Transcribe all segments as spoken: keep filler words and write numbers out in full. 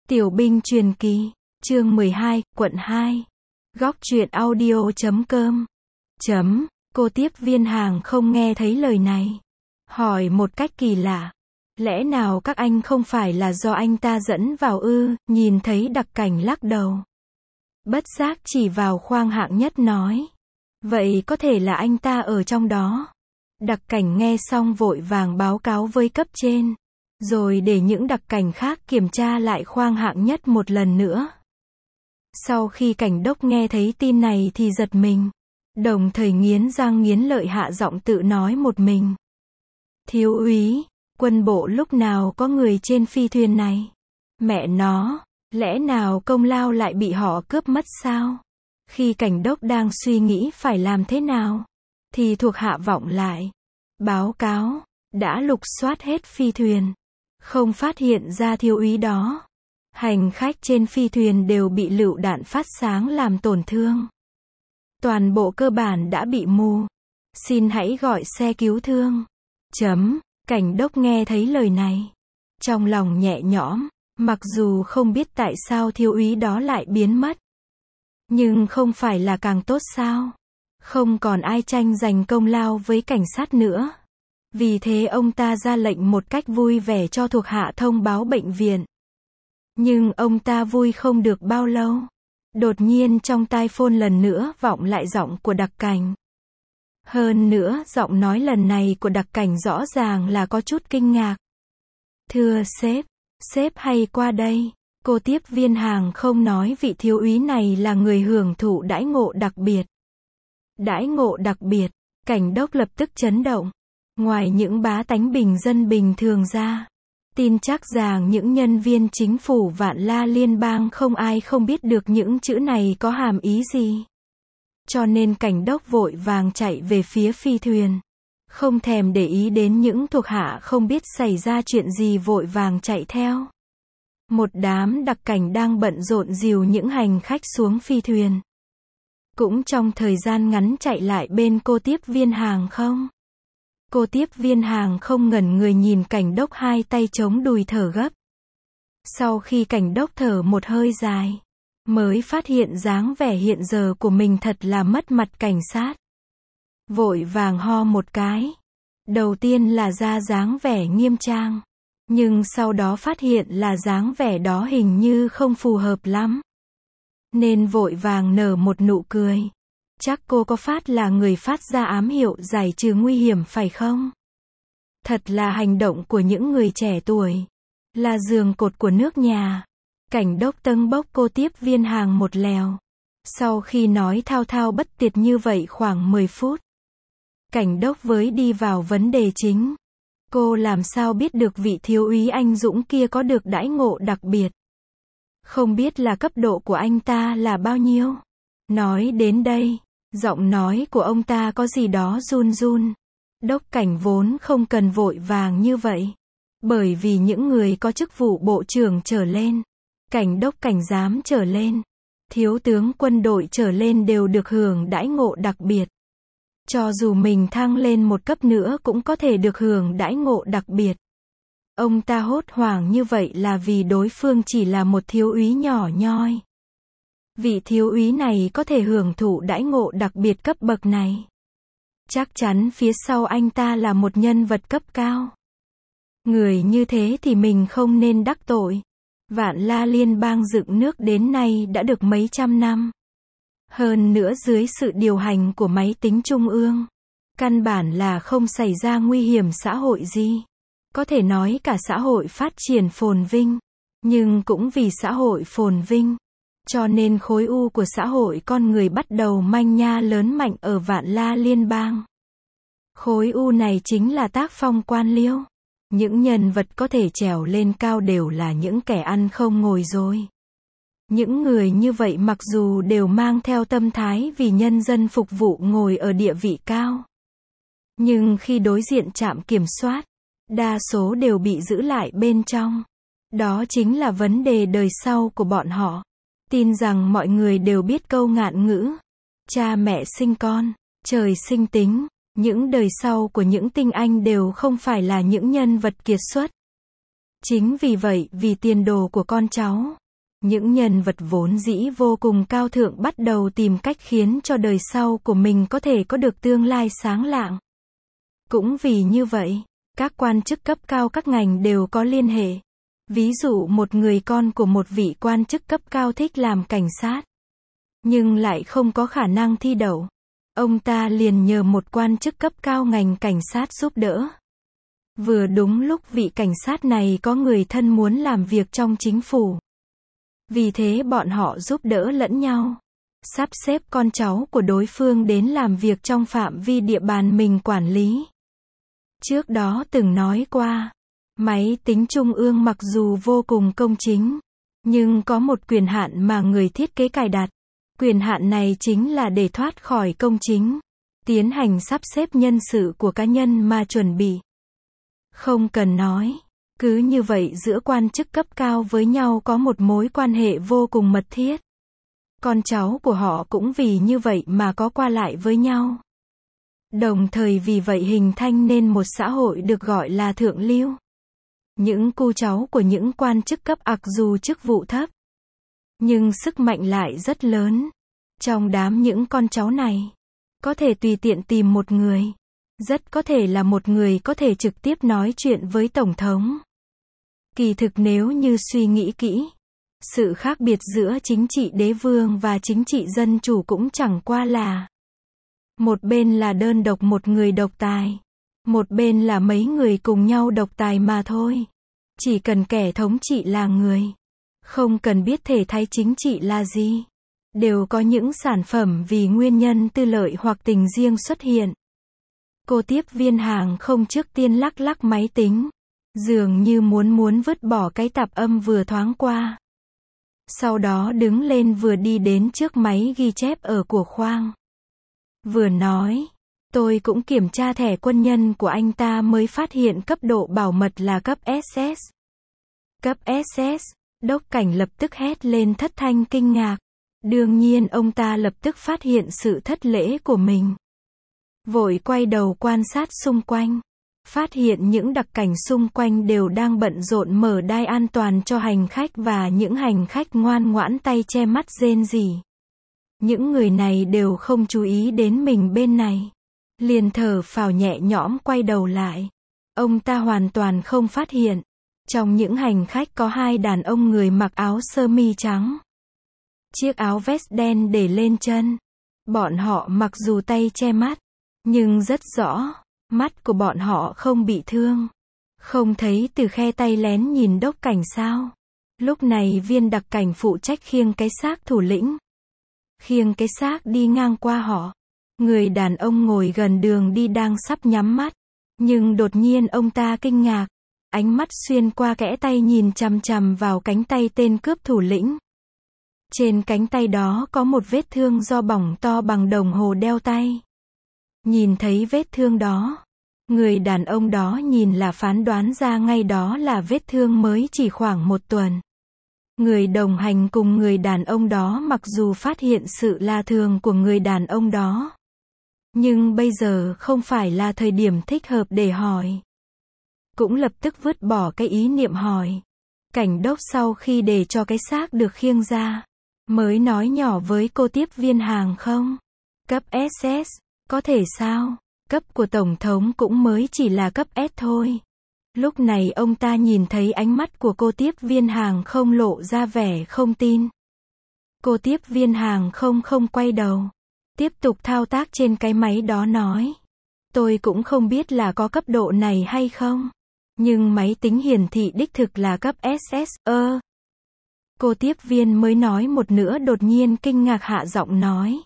Tiểu binh truyền kỳ, chương mười hai, quận hai. Góc truyện audio chấm com. Chấm, cô tiếp viên hàng không nghe thấy lời này. Hỏi một cách kỳ lạ. Lẽ nào các anh không phải là do anh ta dẫn vào ư, nhìn thấy đặc cảnh lắc đầu. Bất giác chỉ vào khoang hạng nhất nói. Vậy có thể là anh ta ở trong đó. Đặc cảnh nghe xong vội vàng báo cáo với cấp trên. Rồi để những đặc cảnh khác kiểm tra lại khoang hạng nhất một lần nữa. Sau khi cảnh đốc nghe thấy tin này thì giật mình. Đồng thời nghiến răng nghiến lợi hạ giọng tự nói một mình. Thiếu úy, quân bộ lúc nào có người trên phi thuyền này? Mẹ nó, lẽ nào công lao lại bị họ cướp mất sao? Khi cảnh đốc đang suy nghĩ phải làm thế nào, thì thuộc hạ vọng lại. Báo cáo, đã lục soát hết phi thuyền. Không phát hiện ra thiếu úy đó. Hành khách trên phi thuyền đều bị lựu đạn phát sáng làm tổn thương. Toàn bộ cơ bản đã bị mù. Xin hãy gọi xe cứu thương. Chấm, cảnh đốc nghe thấy lời này. Trong lòng nhẹ nhõm, mặc dù không biết tại sao thiếu úy đó lại biến mất. Nhưng không phải là càng tốt sao? Không còn ai tranh giành công lao với cảnh sát nữa. Vì thế ông ta ra lệnh một cách vui vẻ cho thuộc hạ thông báo bệnh viện. Nhưng ông ta vui không được bao lâu. Đột nhiên trong tai phone lần nữa vọng lại giọng của đặc cảnh. Hơn nữa, giọng nói lần này của đặc cảnh rõ ràng là có chút kinh ngạc. Thưa sếp, sếp hay qua đây. Cô tiếp viên hàng không nói vị thiếu úy này là người hưởng thụ đãi ngộ đặc biệt. Đãi ngộ đặc biệt, cảnh đốc lập tức chấn động. Ngoài những bá tánh bình dân bình thường ra, tin chắc rằng những nhân viên chính phủ Vạn La Liên bang không ai không biết được những chữ này có hàm ý gì. Cho nên cảnh đốc vội vàng chạy về phía phi thuyền. Không thèm để ý đến những thuộc hạ không biết xảy ra chuyện gì vội vàng chạy theo. Một đám đặc cảnh đang bận rộn dìu những hành khách xuống phi thuyền. Cũng trong thời gian ngắn chạy lại bên cô tiếp viên hàng không. Cô tiếp viên hàng không ngẩn người nhìn cảnh đốc hai tay chống đùi thở gấp. Sau khi cảnh đốc thở một hơi dài, mới phát hiện dáng vẻ hiện giờ của mình thật là mất mặt cảnh sát. Vội vàng ho một cái. Đầu tiên là ra dáng vẻ nghiêm trang. Nhưng sau đó phát hiện là dáng vẻ đó hình như không phù hợp lắm. Nên vội vàng nở một nụ cười. Chắc cô có phát là người phát ra ám hiệu giải trừ nguy hiểm phải không? Thật là hành động của những người trẻ tuổi. Là giường cột của nước nhà. Cảnh đốc tâng bốc cô tiếp viên hàng một lèo. Sau khi nói thao thao bất tuyệt như vậy khoảng mười phút. Cảnh đốc với đi vào vấn đề chính. Cô làm sao biết được vị thiếu úy anh dũng kia có được đãi ngộ đặc biệt? Không biết là cấp độ của anh ta là bao nhiêu? Nói đến đây, giọng nói của ông ta có gì đó run run. Đốc cảnh vốn không cần vội vàng như vậy. Bởi vì những người có chức vụ bộ trưởng trở lên, cảnh đốc cảnh giám trở lên, thiếu tướng quân đội trở lên đều được hưởng đãi ngộ đặc biệt. Cho dù mình thăng lên một cấp nữa cũng có thể được hưởng đãi ngộ đặc biệt. Ông ta hốt hoảng như vậy là vì đối phương chỉ là một thiếu úy nhỏ nhoi. Vị thiếu úy này có thể hưởng thụ đãi ngộ đặc biệt cấp bậc này. Chắc chắn phía sau anh ta là một nhân vật cấp cao. Người như thế thì mình không nên đắc tội. Vạn La Liên bang dựng nước đến nay đã được mấy trăm năm. Hơn nữa dưới sự điều hành của máy tính trung ương. Căn bản là không xảy ra nguy hiểm xã hội gì. Có thể nói cả xã hội phát triển phồn vinh. Nhưng cũng vì xã hội phồn vinh. Cho nên khối u của xã hội con người bắt đầu manh nha lớn mạnh ở Vạn La Liên bang. Khối u này chính là tác phong quan liêu. Những nhân vật có thể trèo lên cao đều là những kẻ ăn không ngồi rồi. Những người như vậy mặc dù đều mang theo tâm thái vì nhân dân phục vụ ngồi ở địa vị cao. Nhưng khi đối diện trạm kiểm soát, đa số đều bị giữ lại bên trong. Đó chính là vấn đề đời sau của bọn họ. Tin rằng mọi người đều biết câu ngạn ngữ. Cha mẹ sinh con, trời sinh tính. Những đời sau của những tinh anh đều không phải là những nhân vật kiệt xuất. Chính vì vậy, vì tiền đồ của con cháu, Những nhân vật vốn dĩ vô cùng cao thượng bắt đầu tìm cách khiến cho đời sau của mình có thể có được tương lai sáng lạng. Cũng vì như vậy, các quan chức cấp cao các ngành đều có liên hệ. Ví dụ một người con của một vị quan chức cấp cao thích làm cảnh sát, nhưng lại không có khả năng thi đậu. Ông ta liền nhờ một quan chức cấp cao ngành cảnh sát giúp đỡ. Vừa đúng lúc vị cảnh sát này có người thân muốn làm việc trong chính phủ. Vì thế bọn họ giúp đỡ lẫn nhau, sắp xếp con cháu của đối phương đến làm việc trong phạm vi địa bàn mình quản lý. Trước đó từng nói qua, máy tính trung ương mặc dù vô cùng công chính, nhưng có một quyền hạn mà người thiết kế cài đặt. Quyền hạn này chính là để thoát khỏi công chính, tiến hành sắp xếp nhân sự của cá nhân mà chuẩn bị. Không cần nói, cứ như vậy giữa quan chức cấp cao với nhau có một mối quan hệ vô cùng mật thiết. Con cháu của họ cũng vì như vậy mà có qua lại với nhau. Đồng thời vì vậy hình thành nên một xã hội được gọi là thượng lưu. Những cu cháu của những quan chức cấp ặc dù chức vụ thấp, nhưng sức mạnh lại rất lớn. Trong đám những con cháu này, có thể tùy tiện tìm một người. Rất có thể là một người có thể trực tiếp nói chuyện với Tổng thống. Kỳ thực nếu như suy nghĩ kỹ, sự khác biệt giữa chính trị đế vương và chính trị dân chủ cũng chẳng qua là một bên là đơn độc một người độc tài, một bên là mấy người cùng nhau độc tài mà thôi. Chỉ cần kẻ thống trị là người, không cần biết thể thái chính trị là gì, đều có những sản phẩm vì nguyên nhân tư lợi hoặc tình riêng xuất hiện. Cô tiếp viên hàng không trước tiên lắc lắc máy tính, dường như muốn muốn vứt bỏ cái tạp âm vừa thoáng qua. Sau đó đứng lên vừa đi đến trước máy ghi chép ở của khoang. Vừa nói, tôi cũng kiểm tra thẻ quân nhân của anh ta mới phát hiện cấp độ bảo mật là cấp ét ét. Cấp ét ét, đốc cảnh lập tức hét lên thất thanh kinh ngạc. Đương nhiên ông ta lập tức phát hiện sự thất lễ của mình. Vội quay đầu quan sát xung quanh. Phát hiện những đặc cảnh xung quanh đều đang bận rộn mở đai an toàn cho hành khách và những hành khách ngoan ngoãn tay che mắt rên rỉ. Những người này đều không chú ý đến mình bên này. Liền thở phào nhẹ nhõm quay đầu lại. Ông ta hoàn toàn không phát hiện. Trong những hành khách có hai đàn ông người mặc áo sơ mi trắng. Chiếc áo vest đen để lên chân. Bọn họ mặc dù tay che mắt, nhưng rất rõ, mắt của bọn họ không bị thương. Không thấy từ khe tay lén nhìn đốc cảnh sao. Lúc này viên đặc cảnh phụ trách khiêng cái xác thủ lĩnh. Khiêng cái xác đi ngang qua họ. Người đàn ông ngồi gần đường đi đang sắp nhắm mắt. Nhưng đột nhiên ông ta kinh ngạc. Ánh mắt xuyên qua kẽ tay nhìn chằm chằm vào cánh tay tên cướp thủ lĩnh. Trên cánh tay đó có một vết thương do bỏng to bằng đồng hồ đeo tay. Nhìn thấy vết thương đó, người đàn ông đó nhìn là phán đoán ra ngay đó là vết thương mới chỉ khoảng một tuần. Người đồng hành cùng người đàn ông đó mặc dù phát hiện sự lạ thường của người đàn ông đó, nhưng bây giờ không phải là thời điểm thích hợp để hỏi. Cũng lập tức vứt bỏ cái ý niệm hỏi. Cảnh đốc sau khi để cho cái xác được khiêng ra, mới nói nhỏ với cô tiếp viên hàng không. Cấp ét ét, có thể sao? Cấp của Tổng thống cũng mới chỉ là cấp S thôi. Lúc này ông ta nhìn thấy ánh mắt của cô tiếp viên hàng không lộ ra vẻ không tin. Cô tiếp viên hàng không không quay đầu. Tiếp tục thao tác trên cái máy đó nói. Tôi cũng không biết là có cấp độ này hay không. Nhưng máy tính hiển thị đích thực là cấp ét ét, ơ. Cô tiếp viên mới nói một nửa đột nhiên kinh ngạc hạ giọng nói.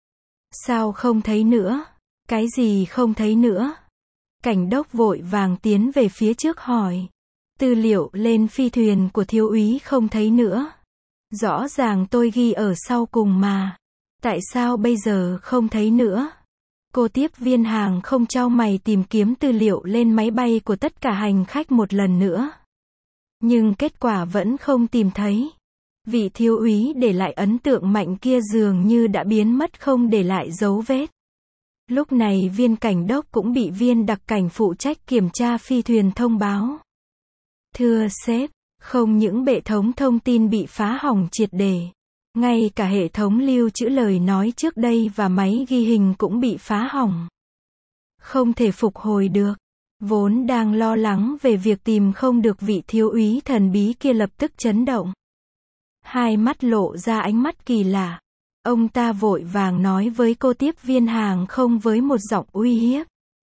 Sao không thấy nữa? Cái gì không thấy nữa? Cảnh đốc vội vàng tiến về phía trước hỏi. Tư liệu lên phi thuyền của thiếu úy không thấy nữa. Rõ ràng tôi ghi ở sau cùng mà. Tại sao bây giờ không thấy nữa? Cô tiếp viên hàng không chau mày tìm kiếm tư liệu lên máy bay của tất cả hành khách một lần nữa. Nhưng kết quả vẫn không tìm thấy. Vị thiếu úy để lại ấn tượng mạnh kia dường như đã biến mất không để lại dấu vết. Lúc này viên cảnh đốc cũng bị viên đặc cảnh phụ trách kiểm tra phi thuyền thông báo. Thưa sếp, Không những hệ thống thông tin bị phá hỏng triệt để, ngay cả hệ thống lưu trữ lời nói trước đây và máy ghi hình cũng bị phá hỏng. Không thể phục hồi được. Vốn đang lo lắng về việc tìm không được vị thiếu úy thần bí kia lập tức chấn động. Hai mắt lộ ra ánh mắt kỳ lạ. Ông ta vội vàng nói với cô tiếp viên hàng không với một giọng uy hiếp.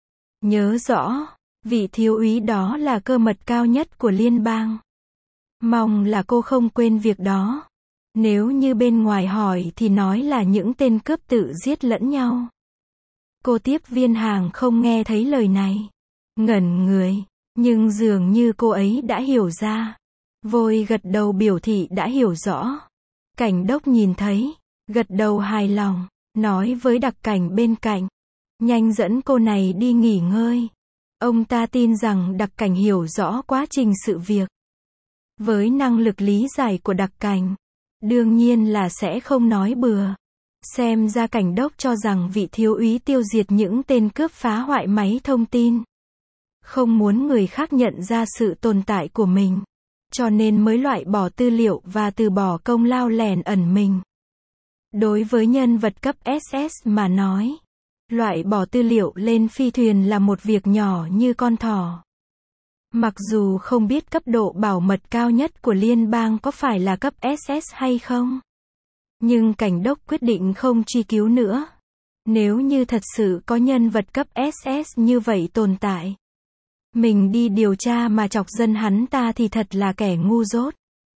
Nhớ rõ, vị thiếu úy đó là cơ mật cao nhất của liên bang. Mong là cô không quên việc đó. Nếu như bên ngoài hỏi thì nói là những tên cướp tự giết lẫn nhau. Cô tiếp viên hàng không nghe thấy lời này. Ngẩn người, nhưng dường như cô ấy đã hiểu ra. Vội gật đầu biểu thị đã hiểu rõ. Cảnh đốc nhìn thấy, gật đầu hài lòng, nói với đặc cảnh bên cạnh. Nhanh dẫn cô này đi nghỉ ngơi. Ông ta tin rằng đặc cảnh hiểu rõ quá trình sự việc. Với năng lực lý giải của đặc cảnh, đương nhiên là sẽ không nói bừa. Xem ra cảnh đốc cho rằng vị thiếu úy tiêu diệt những tên cướp phá hoại máy thông tin. Không muốn người khác nhận ra sự tồn tại của mình. Cho nên mới loại bỏ tư liệu và từ bỏ công lao lẻn ẩn mình. Đối với nhân vật cấp ét ét mà nói, loại bỏ tư liệu lên phi thuyền là một việc nhỏ như con thỏ. Mặc dù không biết cấp độ bảo mật cao nhất của liên bang có phải là cấp ét ét hay không. Nhưng cảnh đốc quyết định không truy cứu nữa. Nếu như thật sự có nhân vật cấp ét ét như vậy tồn tại, mình đi điều tra mà chọc dân hắn ta thì thật là kẻ ngu dốt.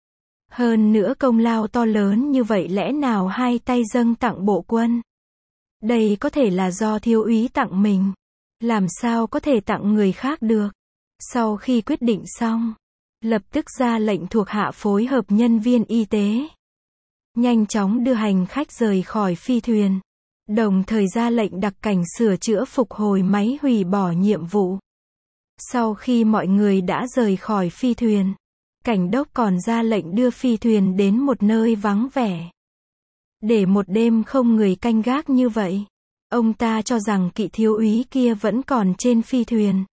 Hơn nữa công lao to lớn như vậy lẽ nào hai tay dâng tặng bộ quân. Đây có thể là do thiếu úy tặng mình. Làm sao có thể tặng người khác được. Sau khi quyết định xong, lập tức ra lệnh thuộc hạ phối hợp nhân viên y tế. Nhanh chóng đưa hành khách rời khỏi phi thuyền. Đồng thời ra lệnh đặc cảnh sửa chữa phục hồi máy hủy bỏ nhiệm vụ. Sau khi mọi người đã rời khỏi phi thuyền, cảnh đốc còn ra lệnh đưa phi thuyền đến một nơi vắng vẻ. Để một đêm không người canh gác như vậy, ông ta cho rằng kỵ thiếu úy kia vẫn còn trên phi thuyền.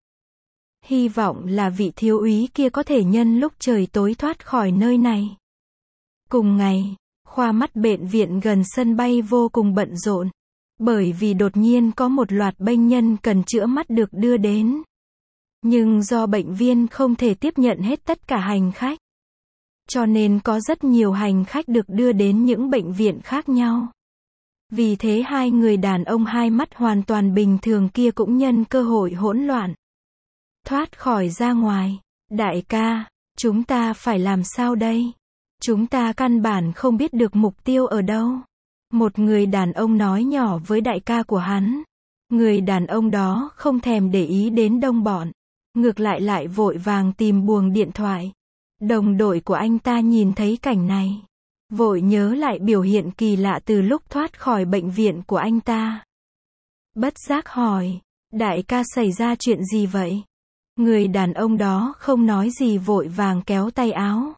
Hy vọng là vị thiếu úy kia có thể nhân lúc trời tối thoát khỏi nơi này. Cùng ngày, khoa mắt bệnh viện gần sân bay vô cùng bận rộn, bởi vì đột nhiên có một loạt bệnh nhân cần chữa mắt được đưa đến. Nhưng do bệnh viên không thể tiếp nhận hết tất cả hành khách, cho nên có rất nhiều hành khách được đưa đến những bệnh viện khác nhau. Vì thế hai người đàn ông hai mắt hoàn toàn bình thường kia cũng nhân cơ hội hỗn loạn, thoát khỏi ra ngoài. Đại ca, chúng ta phải làm sao đây? Chúng ta căn bản không biết được mục tiêu ở đâu. Một người đàn ông nói nhỏ với đại ca của hắn. Người đàn ông đó không thèm để ý đến đồng bọn. Ngược lại lại vội vàng tìm buồng điện thoại. Đồng đội của anh ta nhìn thấy cảnh này, vội nhớ lại biểu hiện kỳ lạ từ lúc thoát khỏi bệnh viện của anh ta. Bất giác hỏi, đại ca xảy ra chuyện gì vậy? Người đàn ông đó không nói gì vội vàng kéo tay áo,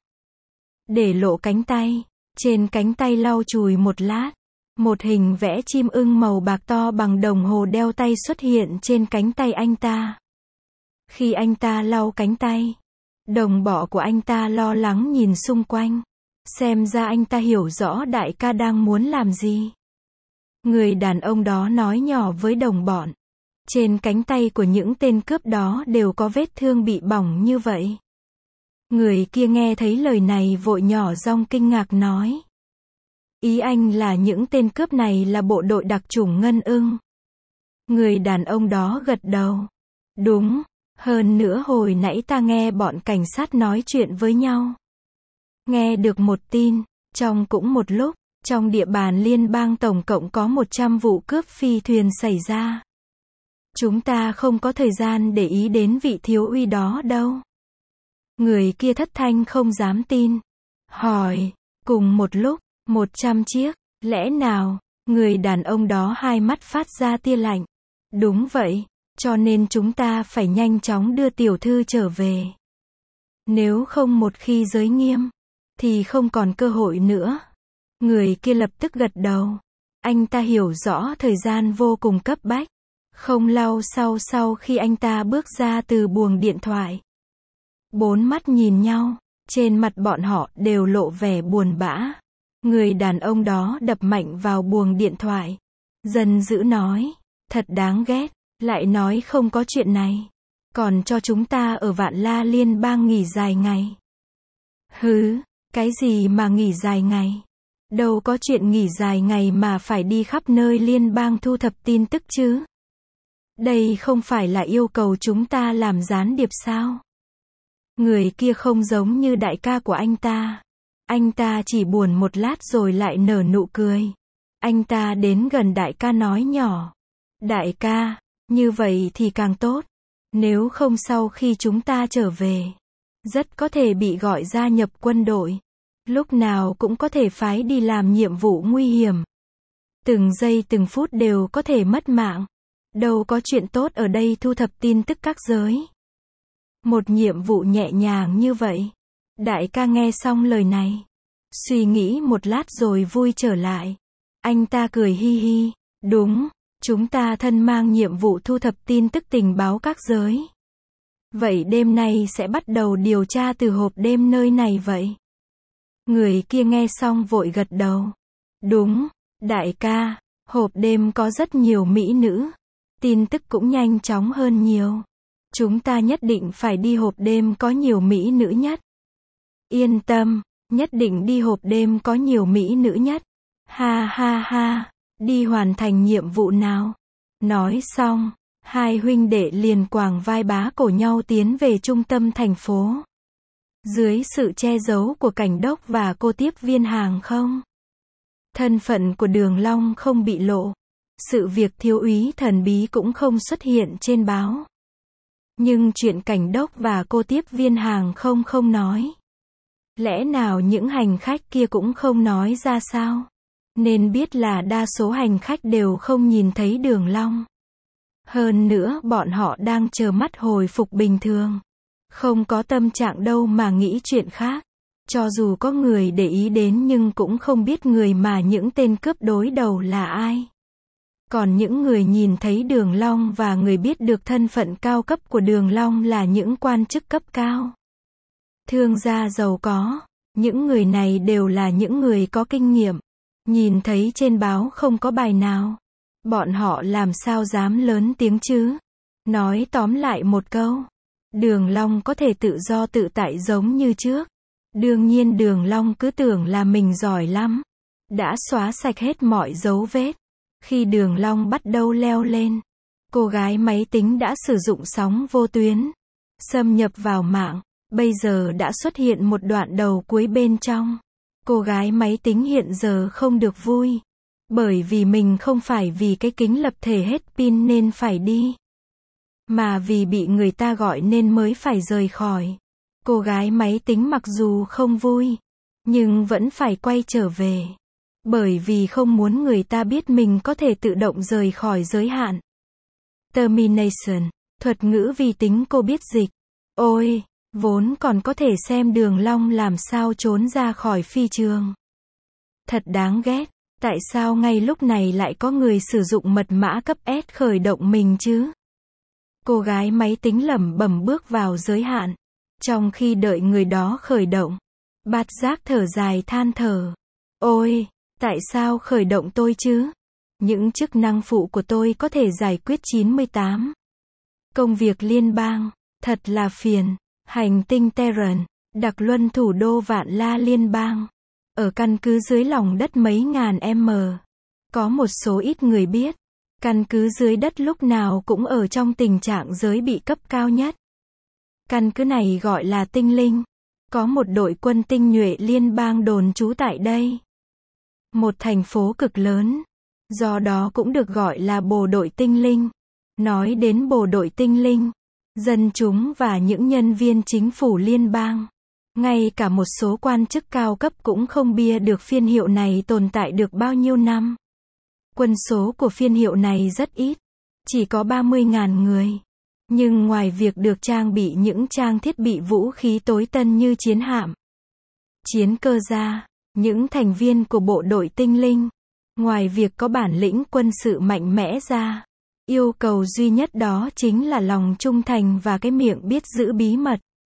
để lộ cánh tay. Trên cánh tay lau chùi một lát, một hình vẽ chim ưng màu bạc to bằng đồng hồ đeo tay xuất hiện trên cánh tay anh ta. Khi anh ta lau cánh tay, đồng bọn của anh ta lo lắng nhìn xung quanh. Xem ra anh ta hiểu rõ đại ca đang muốn làm gì. Người đàn ông đó nói nhỏ với đồng bọn. Trên cánh tay của những tên cướp đó đều có vết thương bị bỏng như vậy. Người kia nghe thấy lời này vội nhỏ giọng kinh ngạc nói. Ý anh là những tên cướp này là bộ đội đặc chủng Ngân Ưng. Người đàn ông đó gật đầu. Đúng, hơn nữa hồi nãy ta nghe bọn cảnh sát nói chuyện với nhau. Nghe được một tin, trong cũng một lúc, trong địa bàn liên bang tổng cộng có một trăm vụ cướp phi thuyền xảy ra. Chúng ta không có thời gian để ý đến vị thiếu úy đó đâu. Người kia thất thanh không dám tin. Hỏi, cùng một lúc, một trăm chiếc, lẽ nào? Người đàn ông đó hai mắt phát ra tia lạnh. Đúng vậy, cho nên chúng ta phải nhanh chóng đưa tiểu thư trở về. Nếu không một khi giới nghiêm, thì không còn cơ hội nữa. Người kia lập tức gật đầu. Anh ta hiểu rõ thời gian vô cùng cấp bách. Không lâu sau sau khi anh ta bước ra từ buồng điện thoại, bốn mắt nhìn nhau, Trên mặt bọn họ đều lộ vẻ buồn bã. Người đàn ông đó đập mạnh vào buồng điện thoại. Giận dữ nói, thật đáng ghét, lại nói không có chuyện này. Còn cho chúng ta ở Vạn La Liên bang nghỉ dài ngày. Hứ, cái gì mà nghỉ dài ngày? Đâu có chuyện nghỉ dài ngày mà phải đi khắp nơi liên bang thu thập tin tức chứ. Đây không phải là yêu cầu chúng ta làm gián điệp sao? Người kia không giống như đại ca của anh ta. Anh ta chỉ buồn một lát rồi lại nở nụ cười. Anh ta đến gần đại ca nói nhỏ. Đại ca, như vậy thì càng tốt. Nếu không sau khi chúng ta trở về, rất có thể bị gọi gia nhập quân đội. Lúc nào cũng có thể phái đi làm nhiệm vụ nguy hiểm. Từng giây từng phút đều có thể mất mạng. Đâu có chuyện tốt ở đây thu thập tin tức các giới. Một nhiệm vụ nhẹ nhàng như vậy. Đại ca nghe xong lời này, suy nghĩ một lát rồi vui trở lại. Anh ta cười hi hi. Đúng, chúng ta thân mang nhiệm vụ thu thập tin tức tình báo các giới. Vậy đêm nay sẽ bắt đầu điều tra từ hộp đêm nơi này vậy. Người kia nghe xong vội gật đầu. Đúng, đại ca, hộp đêm có rất nhiều mỹ nữ. Tin tức cũng nhanh chóng hơn nhiều. Chúng ta nhất định phải đi hộp đêm có nhiều mỹ nữ nhất. Yên tâm, nhất định đi hộp đêm có nhiều mỹ nữ nhất. Ha ha ha, đi hoàn thành nhiệm vụ nào. Nói xong, hai huynh đệ liền quàng vai bá cổ nhau tiến về trung tâm thành phố. Dưới sự che giấu của cảnh đốc và cô tiếp viên hàng không. Thân phận của Đường Long không bị lộ. Sự việc thiếu úy thần bí cũng không xuất hiện trên báo. Nhưng chuyện cảnh đốc và cô tiếp viên hàng không không nói. Lẽ nào những hành khách kia cũng không nói ra sao? Nên biết là đa số hành khách đều không nhìn thấy Đường Long. Hơn nữa bọn họ đang chờ mắt hồi phục bình thường. Không có tâm trạng đâu mà nghĩ chuyện khác. Cho dù có người để ý đến nhưng cũng không biết người mà những tên cướp đối đầu là ai. Còn những người nhìn thấy Đường Long và người biết được thân phận cao cấp của Đường Long là những quan chức cấp cao. Thương gia giàu có. Những người này đều là những người có kinh nghiệm. Nhìn thấy trên báo không có bài nào. Bọn họ làm sao dám lớn tiếng chứ? Nói tóm lại một câu. Đường Long có thể tự do tự tại giống như trước. Đương nhiên Đường Long cứ tưởng là mình giỏi lắm. Đã xóa sạch hết mọi dấu vết. Khi Đường Long bắt đầu leo lên, cô gái máy tính đã sử dụng sóng vô tuyến, xâm nhập vào mạng. Bây giờ đã xuất hiện một đoạn đầu cuối bên trong. Cô gái máy tính hiện giờ không được vui. Bởi vì mình không phải vì cái kính lập thể hết pin nên phải đi. Mà vì bị người ta gọi nên mới phải rời khỏi. Cô gái máy tính mặc dù không vui, nhưng vẫn phải quay trở về. Bởi vì không muốn người ta biết mình có thể tự động rời khỏi giới hạn. Termination, thuật ngữ vi tính cô biết dịch. Ôi, vốn còn có thể xem Đường Long làm sao trốn ra khỏi phi trường. Thật đáng ghét, tại sao ngay lúc này lại có người sử dụng mật mã cấp S khởi động mình chứ? Cô gái máy tính lẩm bẩm bước vào giới hạn. Trong khi đợi người đó khởi động, Bạt Giác thở dài than thở. Ôi, tại sao khởi động tôi chứ? Những chức năng phụ của tôi có thể giải quyết chín mươi tám công việc liên bang, thật là phiền. Hành tinh Terran, đặc luân thủ đô Vạn La liên bang, ở căn cứ dưới lòng đất mấy ngàn m. Có một số ít người biết, căn cứ dưới đất lúc nào cũng ở trong tình trạng giới bị cấp cao nhất. Căn cứ này gọi là Tinh Linh. Có một đội quân tinh nhuệ liên bang đồn trú tại đây. Một thành phố cực lớn. Do đó cũng được gọi là bộ đội tinh linh. Nói đến bộ đội tinh linh, dân chúng và những nhân viên chính phủ liên bang, ngay cả một số quan chức cao cấp cũng không bia được phiên hiệu này tồn tại được bao nhiêu năm. Quân số của phiên hiệu này rất ít, chỉ có ba mươi nghìn người. Nhưng ngoài việc được trang bị những trang thiết bị vũ khí tối tân như chiến hạm, chiến cơ ra, những thành viên của bộ đội tinh linh, ngoài việc có bản lĩnh quân sự mạnh mẽ ra, yêu cầu duy nhất đó chính là lòng trung thành và cái miệng biết giữ bí mật.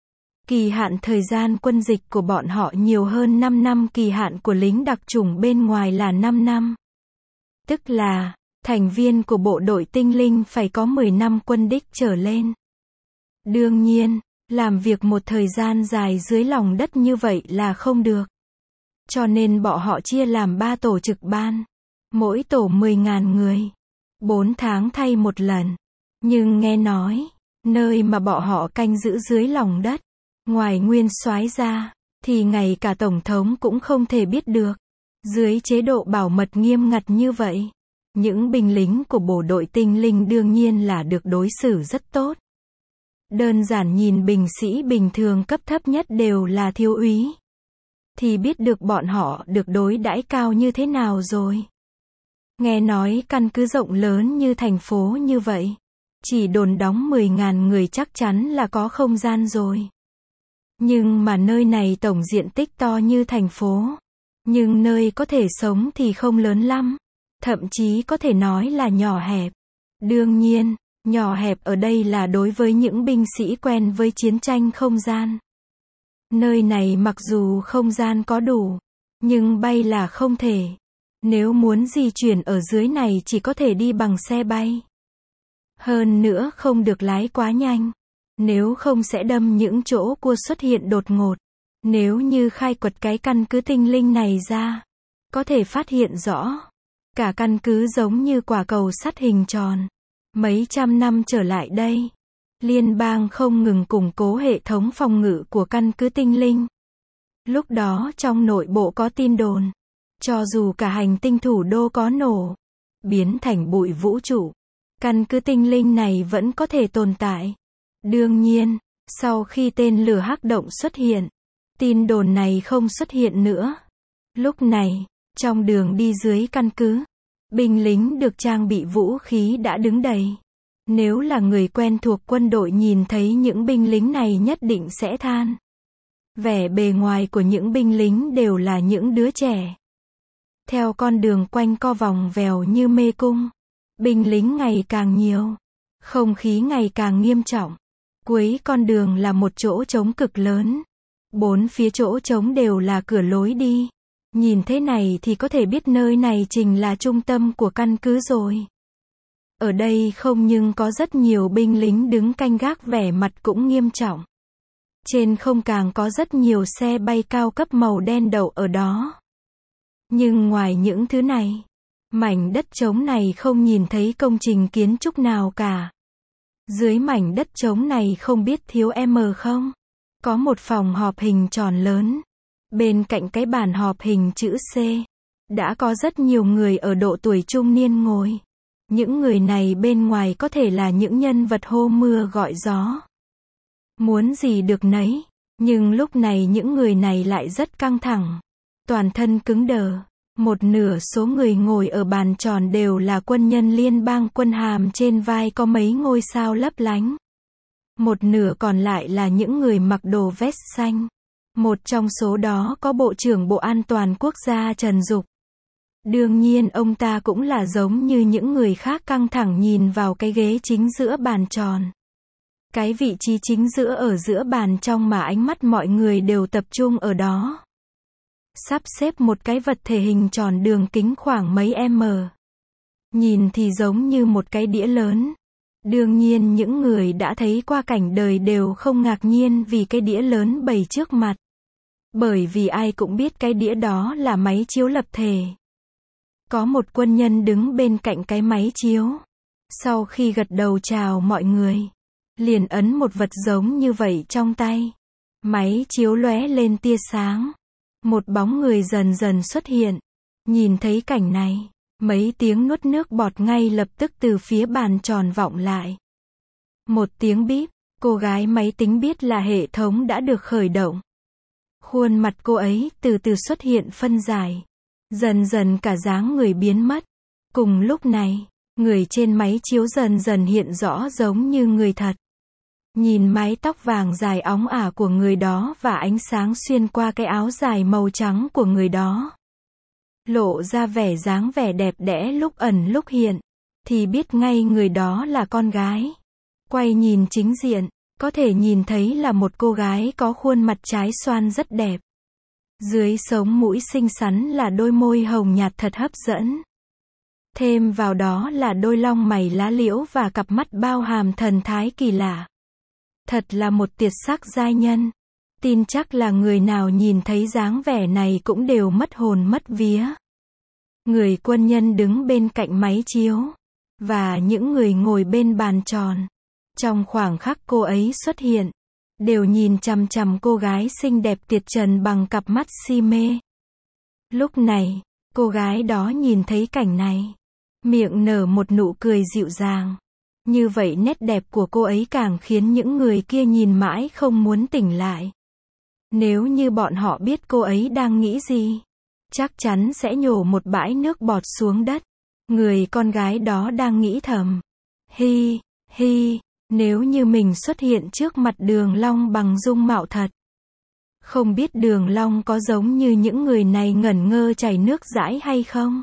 Kỳ hạn thời gian quân dịch của bọn họ nhiều hơn năm năm, kỳ hạn của lính đặc chủng bên ngoài là năm năm. Tức là, thành viên của bộ đội tinh linh phải có mười năm quân đích trở lên. Đương nhiên, làm việc một thời gian dài dưới lòng đất như vậy là không được. Cho nên bọn họ chia làm ba tổ trực ban. Mỗi tổ mười nghìn người. bốn tháng thay một lần. Nhưng nghe nói, nơi mà bọn họ canh giữ dưới lòng đất, ngoài nguyên soái ra, thì ngay cả tổng thống cũng không thể biết được. Dưới chế độ bảo mật nghiêm ngặt như vậy, những binh lính của bộ đội tinh linh đương nhiên là được đối xử rất tốt. Đơn giản nhìn binh sĩ bình thường cấp thấp nhất đều là thiếu úy, thì biết được bọn họ được đối đãi cao như thế nào rồi. Nghe nói căn cứ rộng lớn như thành phố như vậy, chỉ đồn đóng mười nghìn người chắc chắn là có không gian rồi. Nhưng mà nơi này tổng diện tích to như thành phố, nhưng nơi có thể sống thì không lớn lắm, thậm chí có thể nói là nhỏ hẹp. Đương nhiên, nhỏ hẹp ở đây là đối với những binh sĩ quen với chiến tranh không gian. Nơi này mặc dù không gian có đủ, nhưng bay là không thể. Nếu muốn di chuyển ở dưới này chỉ có thể đi bằng xe bay. Hơn nữa không được lái quá nhanh. Nếu không sẽ đâm những chỗ cua xuất hiện đột ngột. Nếu như khai quật cái căn cứ tinh linh này ra, có thể phát hiện rõ. Cả căn cứ giống như quả cầu sắt hình tròn. Mấy trăm năm trở lại đây, liên bang không ngừng củng cố hệ thống phòng ngự của căn cứ tinh linh. Lúc đó trong nội bộ có tin đồn, cho dù cả hành tinh thủ đô có nổ, biến thành bụi vũ trụ, căn cứ tinh linh này vẫn có thể tồn tại. Đương nhiên, sau khi tên lửa hắc động xuất hiện, tin đồn này không xuất hiện nữa. Lúc này, trong đường đi dưới căn cứ, binh lính được trang bị vũ khí đã đứng đầy. Nếu là người quen thuộc quân đội nhìn thấy những binh lính này nhất định sẽ than. Vẻ bề ngoài của những binh lính đều là những đứa trẻ. Theo con đường quanh co vòng vèo như mê cung, binh lính ngày càng nhiều, không khí ngày càng nghiêm trọng. Cuối con đường là một chỗ trống cực lớn. Bốn phía chỗ trống đều là cửa lối đi. Nhìn thế này thì có thể biết nơi này chính là trung tâm của căn cứ rồi. Ở đây không nhưng có rất nhiều binh lính đứng canh gác, vẻ mặt cũng nghiêm trọng. Trên không càng có rất nhiều xe bay cao cấp màu đen đậu ở đó. Nhưng ngoài những thứ này, mảnh đất trống này không nhìn thấy công trình kiến trúc nào cả. Dưới mảnh đất trống này không biết thiếu M không? Có một phòng họp hình tròn lớn. Bên cạnh cái bàn họp hình chữ C, đã có rất nhiều người ở độ tuổi trung niên ngồi. Những người này bên ngoài có thể là những nhân vật hô mưa gọi gió. Muốn gì được nấy, nhưng lúc này những người này lại rất căng thẳng. Toàn thân cứng đờ. Một nửa số người ngồi ở bàn tròn đều là quân nhân liên bang, quân hàm trên vai có mấy ngôi sao lấp lánh. Một nửa còn lại là những người mặc đồ vest xanh. Một trong số đó có Bộ trưởng Bộ An toàn Quốc gia Trần Dục. Đương nhiên ông ta cũng là giống như những người khác căng thẳng nhìn vào cái ghế chính giữa bàn tròn. Cái vị trí chính giữa ở giữa bàn trong mà ánh mắt mọi người đều tập trung ở đó. Sắp xếp một cái vật thể hình tròn đường kính khoảng mấy m. Nhìn thì giống như một cái đĩa lớn. Đương nhiên những người đã thấy qua cảnh đời đều không ngạc nhiên vì cái đĩa lớn bày trước mặt. Bởi vì ai cũng biết cái đĩa đó là máy chiếu lập thể. Có một quân nhân đứng bên cạnh cái máy chiếu. Sau khi gật đầu chào mọi người, liền ấn một vật giống như vậy trong tay. Máy chiếu lóe lên tia sáng. Một bóng người dần dần xuất hiện. Nhìn thấy cảnh này, mấy tiếng nuốt nước bọt ngay lập tức từ phía bàn tròn vọng lại. Một tiếng bíp, cô gái máy tính biết là hệ thống đã được khởi động. Khuôn mặt cô ấy từ từ xuất hiện phân giải. Dần dần cả dáng người biến mất. Cùng lúc này, người trên máy chiếu dần dần hiện rõ giống như người thật. Nhìn mái tóc vàng dài óng ả của người đó và ánh sáng xuyên qua cái áo dài màu trắng của người đó. Lộ ra vẻ dáng vẻ đẹp đẽ lúc ẩn lúc hiện, thì biết ngay người đó là con gái. Quay nhìn chính diện, Có thể nhìn thấy là một cô gái có khuôn mặt trái xoan rất đẹp. Dưới sống mũi xinh xắn là đôi môi hồng nhạt thật hấp dẫn. Thêm vào đó là đôi lông mày lá liễu và cặp mắt bao hàm thần thái kỳ lạ. Thật là một tuyệt sắc giai nhân. Tin chắc là người nào nhìn thấy dáng vẻ này cũng đều mất hồn mất vía. Người quân nhân đứng bên cạnh máy chiếu. Và những người ngồi bên bàn tròn. Trong khoảng khắc cô ấy xuất hiện. Đều nhìn chằm chằm cô gái xinh đẹp tuyệt trần bằng cặp mắt si mê. Lúc này, cô gái đó nhìn thấy cảnh này. Miệng nở một nụ cười dịu dàng. Như vậy nét đẹp của cô ấy càng khiến những người kia nhìn mãi không muốn tỉnh lại. Nếu như bọn họ biết cô ấy đang nghĩ gì, chắc chắn sẽ nhổ một bãi nước bọt xuống đất. Người con gái đó đang nghĩ thầm. Hi, hi, nếu như mình xuất hiện trước mặt Đường Long bằng dung mạo thật. Không biết Đường Long có giống như những người này ngẩn ngơ chảy nước dãi hay không?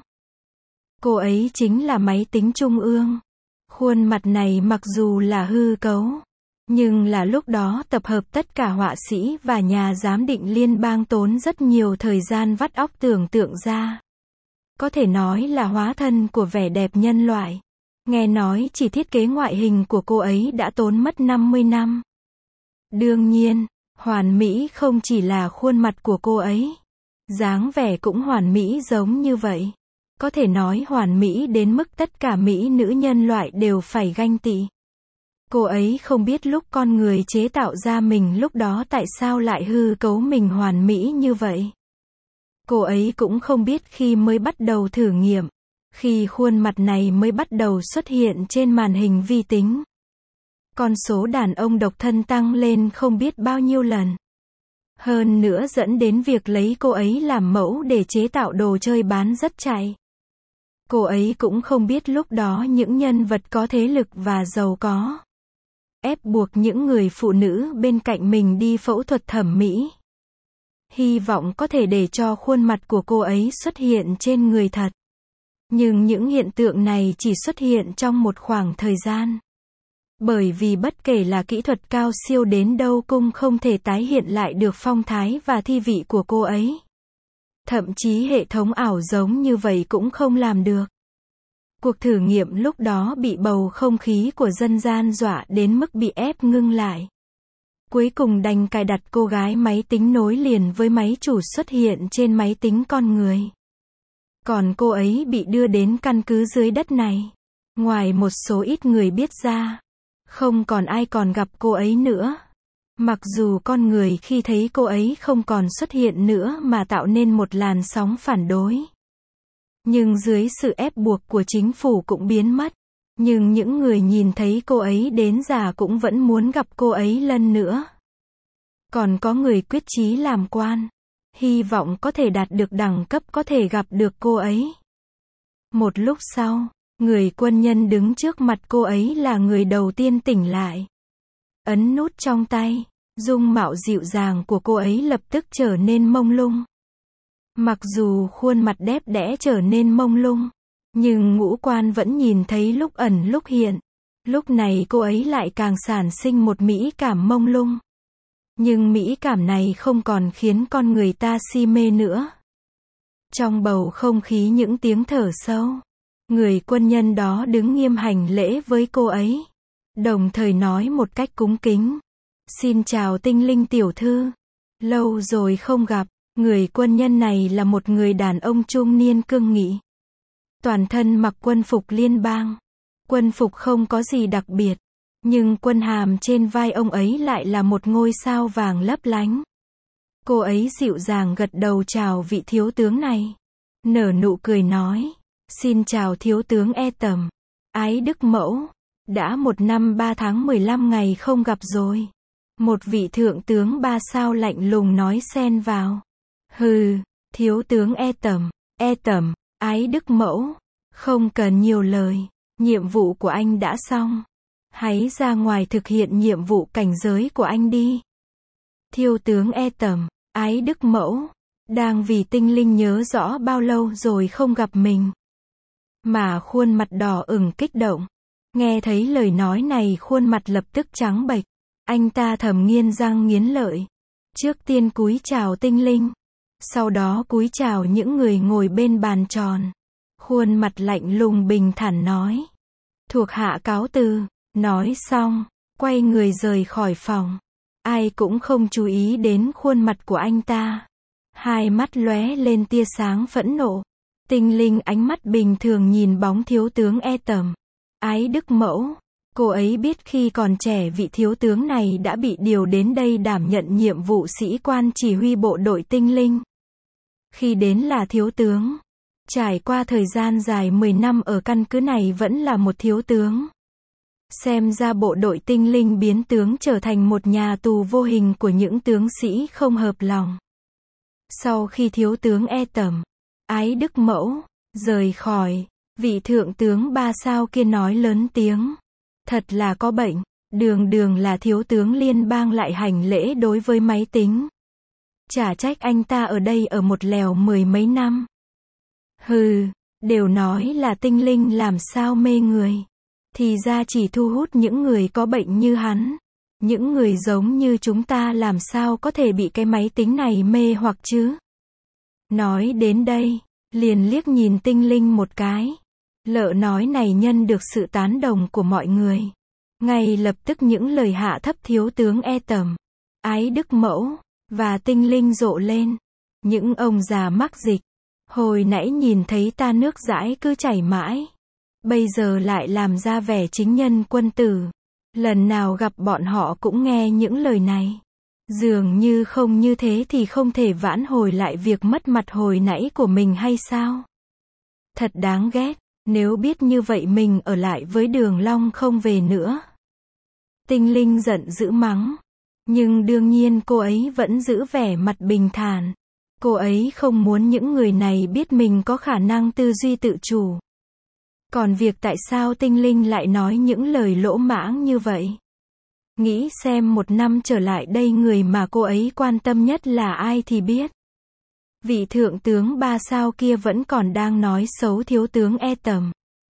Cô ấy chính là máy tính trung ương. Khuôn mặt này mặc dù là hư cấu, nhưng là lúc đó tập hợp tất cả họa sĩ và nhà giám định liên bang tốn rất nhiều thời gian vắt óc tưởng tượng ra. Có thể nói là hóa thân của vẻ đẹp nhân loại. Nghe nói chỉ thiết kế ngoại hình của cô ấy đã tốn mất năm mươi năm. Đương nhiên, hoàn mỹ không chỉ là khuôn mặt của cô ấy. Dáng vẻ cũng hoàn mỹ giống như vậy. Có thể nói hoàn mỹ đến mức tất cả mỹ nữ nhân loại đều phải ganh tị. Cô ấy không biết lúc con người chế tạo ra mình lúc đó tại sao lại hư cấu mình hoàn mỹ như vậy. Cô ấy cũng không biết khi mới bắt đầu thử nghiệm, khi khuôn mặt này mới bắt đầu xuất hiện trên màn hình vi tính. Con số đàn ông độc thân tăng lên không biết bao nhiêu lần. Hơn nữa dẫn đến việc lấy cô ấy làm mẫu để chế tạo đồ chơi bán rất chạy. Cô ấy cũng không biết lúc đó những nhân vật có thế lực và giàu có ép buộc những người phụ nữ bên cạnh mình đi phẫu thuật thẩm mỹ. Hy vọng có thể để cho khuôn mặt của cô ấy xuất hiện trên người thật. Nhưng những hiện tượng này chỉ xuất hiện trong một khoảng thời gian. Bởi vì bất kể là kỹ thuật cao siêu đến đâu cũng không thể tái hiện lại được phong thái và thi vị của cô ấy. Thậm chí hệ thống ảo giống như vậy cũng không làm được. Cuộc thử nghiệm lúc đó bị bầu không khí của dân gian dọa đến mức bị ép ngưng lại. Cuối cùng đành cài đặt cô gái máy tính nối liền với máy chủ xuất hiện trên máy tính con người. Còn cô ấy bị đưa đến căn cứ dưới đất này. Ngoài một số ít người biết ra, không còn ai còn gặp cô ấy nữa. Mặc dù con người khi thấy cô ấy không còn xuất hiện nữa mà tạo nên một làn sóng phản đối. Nhưng dưới sự ép buộc của chính phủ cũng biến mất. Nhưng những người nhìn thấy cô ấy đến già cũng vẫn muốn gặp cô ấy lần nữa. Còn có người quyết chí làm quan. Hy vọng có thể đạt được đẳng cấp có thể gặp được cô ấy. Một lúc sau, người quân nhân đứng trước mặt cô ấy là người đầu tiên tỉnh lại. Ấn nút trong tay, dung mạo dịu dàng của cô ấy lập tức trở nên mông lung. Mặc dù khuôn mặt đẹp đẽ trở nên mông lung, nhưng ngũ quan vẫn nhìn thấy lúc ẩn lúc hiện. Lúc này cô ấy lại càng sản sinh một mỹ cảm mông lung. Nhưng mỹ cảm này không còn khiến con người ta si mê nữa. Trong bầu không khí những tiếng thở sâu, người quân nhân đó đứng nghiêm hành lễ với cô ấy. Đồng thời nói một cách cúng kính. Xin chào tinh linh tiểu thư. Lâu rồi không gặp. Người quân nhân này là một người đàn ông trung niên cương nghị. Toàn thân mặc quân phục liên bang. Quân phục không có gì đặc biệt. Nhưng quân hàm trên vai ông ấy lại là một ngôi sao vàng lấp lánh. Cô ấy dịu dàng gật đầu chào vị thiếu tướng này. Nở nụ cười nói. Xin chào thiếu tướng E Tầm. Ái Đức Mẫu. Đã một năm ba tháng mười lăm ngày không gặp rồi. Một vị thượng tướng ba sao lạnh lùng nói xen vào. Hừ, thiếu tướng E Tầm, E Tầm, Ái Đức Mẫu. Không cần nhiều lời. Nhiệm vụ của anh đã xong. Hãy ra ngoài thực hiện nhiệm vụ cảnh giới của anh đi. Thiếu tướng E Tầm, Ái Đức Mẫu. Đang vì tinh linh nhớ rõ bao lâu rồi không gặp mình. Mà khuôn mặt đỏ ửng kích động. Nghe thấy lời nói này khuôn mặt lập tức trắng bệch. Anh ta thầm nghiến răng nghiến lợi. Trước tiên cúi chào Tinh Linh. Sau đó cúi chào những người ngồi bên bàn tròn. Khuôn mặt lạnh lùng bình thản nói. Thuộc hạ cáo từ. Nói xong, quay người rời khỏi phòng. Ai cũng không chú ý đến khuôn mặt của anh ta. Hai mắt lóe lên tia sáng phẫn nộ. Tinh Linh ánh mắt bình thường nhìn bóng thiếu tướng E Tầm. Ái Đức Mẫu. Cô ấy biết khi còn trẻ vị thiếu tướng này đã bị điều đến đây đảm nhận nhiệm vụ sĩ quan chỉ huy bộ đội Tinh Linh. Khi đến là thiếu tướng. Trải qua thời gian dài mười năm ở căn cứ này vẫn là một thiếu tướng. Xem ra bộ đội Tinh Linh biến tướng trở thành một nhà tù vô hình của những tướng sĩ không hợp lòng. Sau khi thiếu tướng E Tầm, Ái Đức Mẫu, rời khỏi, vị thượng tướng ba sao kia nói lớn tiếng. Thật là có bệnh, đường đường là thiếu tướng liên bang lại hành lễ đối với máy tính. Chả trách anh ta ở đây ở một lèo mười mấy năm. Hừ, đều nói là Tinh Linh làm sao mê người. Thì ra chỉ thu hút những người có bệnh như hắn. Những người giống như chúng ta làm sao có thể bị cái máy tính này mê hoặc chứ? Nói đến đây, liền liếc nhìn Tinh Linh một cái. Lợ nói này nhân được sự tán đồng của mọi người. Ngay lập tức những lời hạ thấp thiếu tướng E Tầm, Ái Đức Mẫu, và Tinh Linh rộ lên. Những ông già mắc dịch. Hồi nãy nhìn thấy ta nước dãi cứ chảy mãi. Bây giờ lại làm ra vẻ chính nhân quân tử. Lần nào gặp bọn họ cũng nghe những lời này. Dường như không như thế thì không thể vãn hồi lại việc mất mặt hồi nãy của mình hay sao? Thật đáng ghét, nếu biết như vậy mình ở lại với Đường Long không về nữa. Tinh Linh giận dữ mắng. Nhưng đương nhiên cô ấy vẫn giữ vẻ mặt bình thản. Cô ấy không muốn những người này biết mình có khả năng tư duy tự chủ. Còn việc tại sao Tinh Linh lại nói những lời lỗ mãng như vậy? Nghĩ xem một năm trở lại đây người mà cô ấy quan tâm nhất là ai thì biết. Vị thượng tướng ba sao kia vẫn còn đang nói xấu thiếu tướng E Tầm.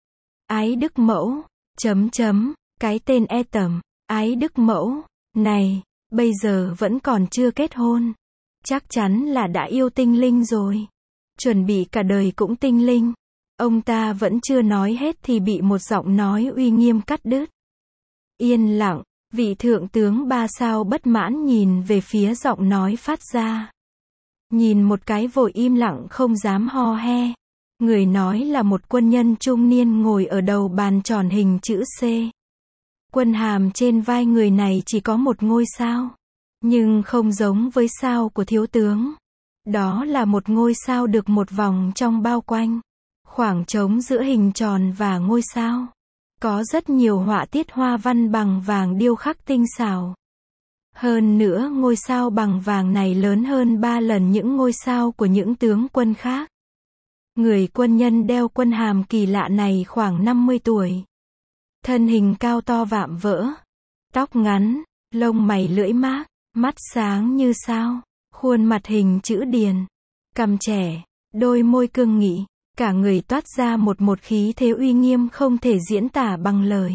Ái Đức Mẫu, chấm chấm, cái tên E Tầm, Ái Đức Mẫu, này, bây giờ vẫn còn chưa kết hôn. Chắc chắn là đã yêu Tinh Linh rồi. Chuẩn bị cả đời cũng Tinh Linh. Ông ta vẫn chưa nói hết thì bị một giọng nói uy nghiêm cắt đứt. Yên lặng, vị thượng tướng ba sao bất mãn nhìn về phía giọng nói phát ra. Nhìn một cái vội im lặng không dám ho he. Người nói là một quân nhân trung niên ngồi ở đầu bàn tròn hình chữ C. Quân hàm trên vai người này chỉ có một ngôi sao. Nhưng không giống với sao của thiếu tướng. Đó là một ngôi sao được một vòng trong bao quanh. Khoảng trống giữa hình tròn và ngôi sao. Có rất nhiều họa tiết hoa văn bằng vàng điêu khắc tinh xảo. Hơn nữa ngôi sao bằng vàng này lớn hơn ba lần những ngôi sao của những tướng quân khác. Người quân nhân đeo quân hàm kỳ lạ này khoảng năm mươi tuổi. Thân hình cao to vạm vỡ. Tóc ngắn, lông mày lưỡi mác, mắt sáng như sao, khuôn mặt hình chữ điền, cằm trẻ, đôi môi cương nghị. Cả người toát ra một một khí thế uy nghiêm không thể diễn tả bằng lời.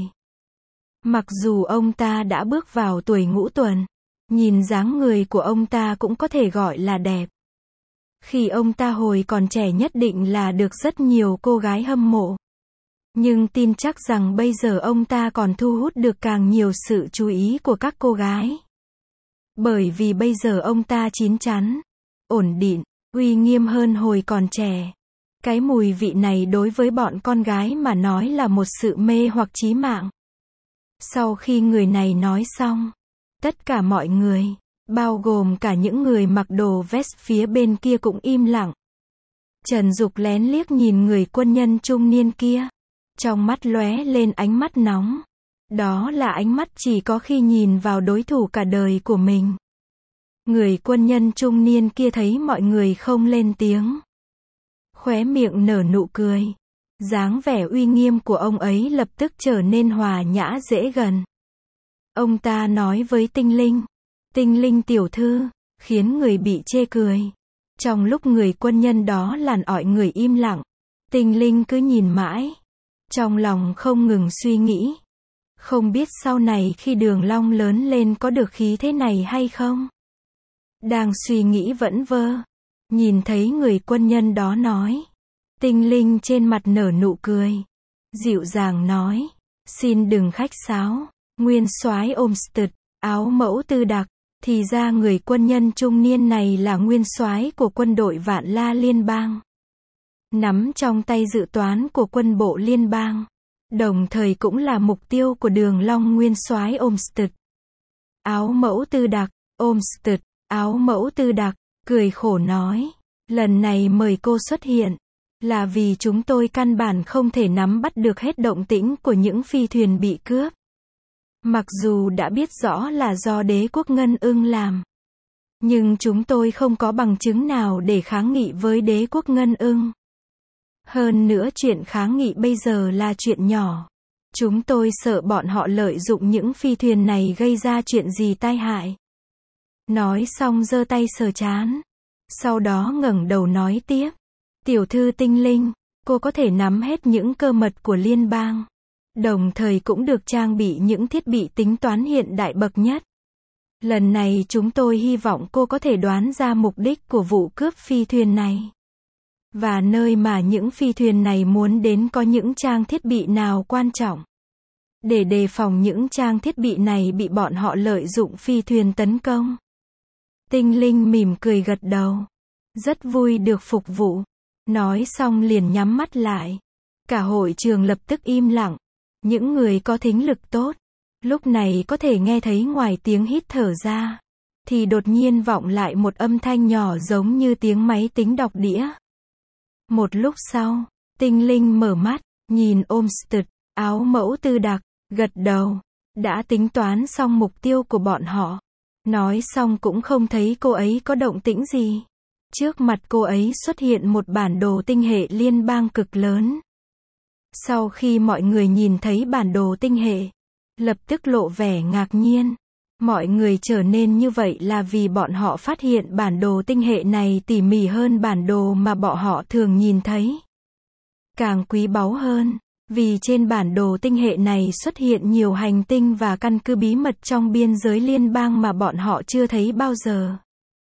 Mặc dù ông ta đã bước vào tuổi ngũ tuần, nhìn dáng người của ông ta cũng có thể gọi là đẹp. Khi ông ta hồi còn trẻ nhất định là được rất nhiều cô gái hâm mộ. Nhưng tin chắc rằng bây giờ ông ta còn thu hút được càng nhiều sự chú ý của các cô gái. Bởi vì bây giờ ông ta chín chắn, ổn định, uy nghiêm hơn hồi còn trẻ. Cái mùi vị này đối với bọn con gái mà nói là một sự mê hoặc chí mạng. Sau khi người này nói xong, tất cả mọi người, bao gồm cả những người mặc đồ vest phía bên kia cũng im lặng. Trần Dục lén liếc nhìn người quân nhân trung niên kia. Trong mắt lóe lên ánh mắt nóng. Đó là ánh mắt chỉ có khi nhìn vào đối thủ cả đời của mình. Người quân nhân trung niên kia thấy mọi người không lên tiếng. Khóe miệng nở nụ cười. Dáng vẻ uy nghiêm của ông ấy lập tức trở nên hòa nhã dễ gần. Ông ta nói với Tinh Linh. Tinh Linh tiểu thư, khiến người bị chê cười. Trong lúc người quân nhân đó làn ỏi người im lặng, Tinh Linh cứ nhìn mãi. Trong lòng không ngừng suy nghĩ. Không biết sau này khi Đường Long lớn lên có được khí thế này hay không? Đang suy nghĩ vẩn vơ, nhìn thấy người quân nhân đó nói. Tinh Linh trên mặt nở nụ cười, dịu dàng nói, xin đừng khách sáo, nguyên soái Olmsted, áo mẫu Tư Đặc. Thì ra người quân nhân trung niên này là nguyên soái của quân đội Vạn La Liên bang, nắm trong tay dự toán của quân bộ liên bang, đồng thời cũng là mục tiêu của Đường Long nguyên soái Olmsted. Áo mẫu Tư Đặc, Olmsted, áo mẫu Tư Đặc, cười khổ nói, lần này mời cô xuất hiện, là vì chúng tôi căn bản không thể nắm bắt được hết động tĩnh của những phi thuyền bị cướp. Mặc dù đã biết rõ là do đế quốc Ngân Ưng làm, nhưng chúng tôi không có bằng chứng nào để kháng nghị với đế quốc Ngân Ưng. Hơn nữa chuyện kháng nghị bây giờ là chuyện nhỏ. Chúng tôi sợ bọn họ lợi dụng những phi thuyền này gây ra chuyện gì tai hại. Nói xong giơ tay sờ trán. Sau đó ngẩng đầu nói tiếp. Tiểu thư Tinh Linh, cô có thể nắm hết những cơ mật của liên bang. Đồng thời cũng được trang bị những thiết bị tính toán hiện đại bậc nhất. Lần này chúng tôi hy vọng cô có thể đoán ra mục đích của vụ cướp phi thuyền này. Và nơi mà những phi thuyền này muốn đến có những trang thiết bị nào quan trọng. Để đề phòng những trang thiết bị này bị bọn họ lợi dụng phi thuyền tấn công. Tinh Linh mỉm cười gật đầu. Rất vui được phục vụ. Nói xong liền nhắm mắt lại. Cả hội trường lập tức im lặng. Những người có thính lực tốt, lúc này có thể nghe thấy ngoài tiếng hít thở ra, thì đột nhiên vọng lại một âm thanh nhỏ giống như tiếng máy tính đọc đĩa. Một lúc sau, Tinh Linh mở mắt, nhìn Olmsted, áo mẫu Tư Đặc, gật đầu, đã tính toán xong mục tiêu của bọn họ. Nói xong cũng không thấy cô ấy có động tĩnh gì. Trước mặt cô ấy xuất hiện một bản đồ tinh hệ liên bang cực lớn. Sau khi mọi người nhìn thấy bản đồ tinh hệ, lập tức lộ vẻ ngạc nhiên. Mọi người trở nên như vậy là vì bọn họ phát hiện bản đồ tinh hệ này tỉ mỉ hơn bản đồ mà bọn họ thường nhìn thấy. Càng quý báu hơn, vì trên bản đồ tinh hệ này xuất hiện nhiều hành tinh và căn cứ bí mật trong biên giới liên bang mà bọn họ chưa thấy bao giờ.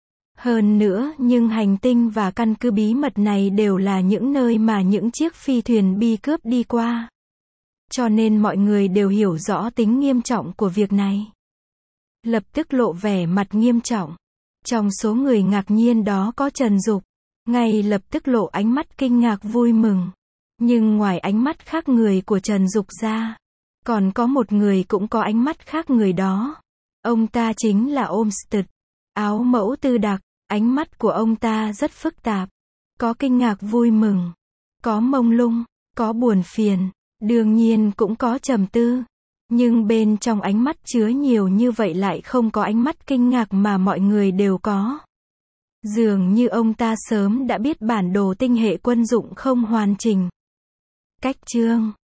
Hơn nữa, nhưng hành tinh và căn cứ bí mật này đều là những nơi mà những chiếc phi thuyền bi cướp đi qua. Cho nên mọi người đều hiểu rõ tính nghiêm trọng của việc này. Lập tức lộ vẻ mặt nghiêm trọng. Trong số người ngạc nhiên đó có Trần Dục. Ngay lập tức lộ ánh mắt kinh ngạc vui mừng. Nhưng ngoài ánh mắt khác người của Trần Dục ra, còn có một người cũng có ánh mắt khác người đó. Ông ta chính là Olmsted, áo mẫu Tư Đặc. Ánh mắt của ông ta rất phức tạp. Có kinh ngạc vui mừng, có mông lung, có buồn phiền, đương nhiên cũng có trầm tư. Nhưng bên trong ánh mắt chứa nhiều như vậy lại không có ánh mắt kinh ngạc mà mọi người đều có. Dường như ông ta sớm đã biết bản đồ tinh hệ quân dụng không hoàn chỉnh. Cách chương